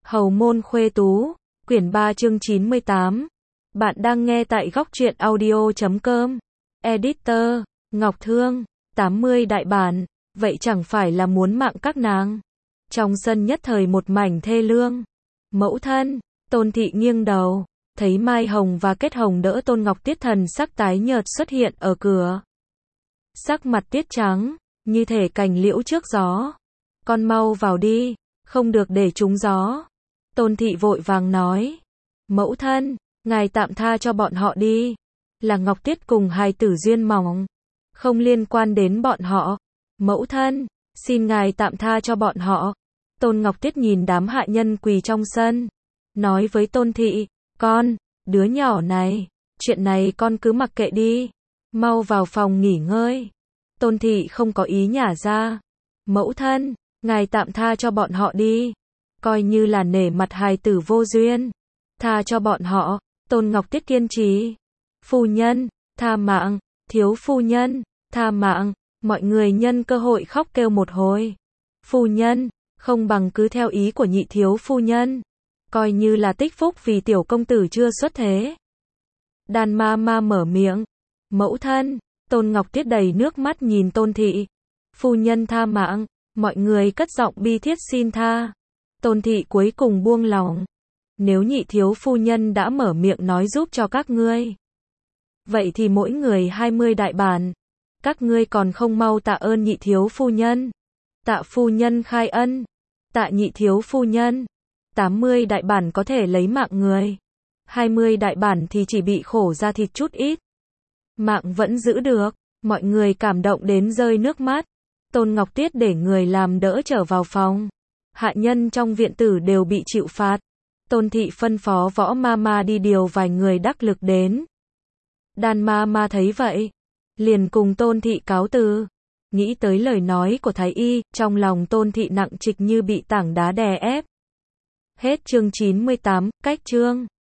Hầu môn khuê tú, quyển 3 chương 98. Bạn đang nghe tại góc truyện audio.com. Editor, Ngọc Thương, 80 đại bản, vậy chẳng phải là muốn mạng các nàng. Trong sân nhất thời một mảnh thê lương. Mẫu thân, Tôn Thị nghiêng đầu, thấy Mai Hồng và Kết Hồng đỡ Tôn Ngọc Tiết thần sắc tái nhợt xuất hiện ở cửa. Sắc mặt Tiết trắng, như thể cành liễu trước gió. Con mau vào đi, không được để trúng gió. Tôn Thị vội vàng nói. Mẫu thân, ngài tạm tha cho bọn họ đi. Là Ngọc Tiết cùng hài tử duyên mỏng, không liên quan đến bọn họ. Mẫu thân, xin ngài tạm tha cho bọn họ. Tôn Ngọc Tiết nhìn đám hạ nhân quỳ trong sân, nói với Tôn Thị, con, đứa nhỏ này, chuyện này con cứ mặc kệ đi, mau vào phòng nghỉ ngơi. Tôn Thị không có ý nhả ra. Mẫu thân, ngài tạm tha cho bọn họ đi, coi như là nể mặt hài tử vô duyên, tha cho bọn họ. Tôn Ngọc Tiết kiên trì. Phu nhân, tha mạng, thiếu phu nhân, tha mạng. Mọi người nhân cơ hội khóc kêu một hồi. Phu nhân, không bằng cứ theo ý của nhị thiếu phu nhân, coi như là tích phúc vì tiểu công tử chưa xuất thế. Đàn ma ma mở miệng. Mẫu thân. Tôn Ngọc Tiết đầy nước mắt nhìn Tôn Thị. Phu nhân tha mạng. Mọi người cất giọng bi thiết xin tha. Tôn Thị cuối cùng buông lòng. Nếu nhị thiếu phu nhân đã mở miệng nói giúp cho các ngươi, vậy thì mỗi người 20 đại bản. Các ngươi còn không mau tạ ơn nhị thiếu phu nhân. Tạ phu nhân khai ân. Tạ nhị thiếu phu nhân. 80 đại bản có thể lấy mạng người, 20 đại bản thì chỉ bị khổ da thịt chút ít. Mạng vẫn giữ được. Mọi người cảm động đến rơi nước mắt. Tôn Ngọc Tiết để người làm đỡ trở vào phòng. Hạ nhân trong viện tử đều bị chịu phạt. Tôn Thị phân phó Võ ma ma đi điều vài người đắc lực đến. Đàn ma ma thấy vậy, liền cùng Tôn Thị cáo từ. Nghĩ tới lời nói của Thái Y, trong lòng Tôn Thị nặng trịch như bị tảng đá đè ép. Hết chương 98, cách chương.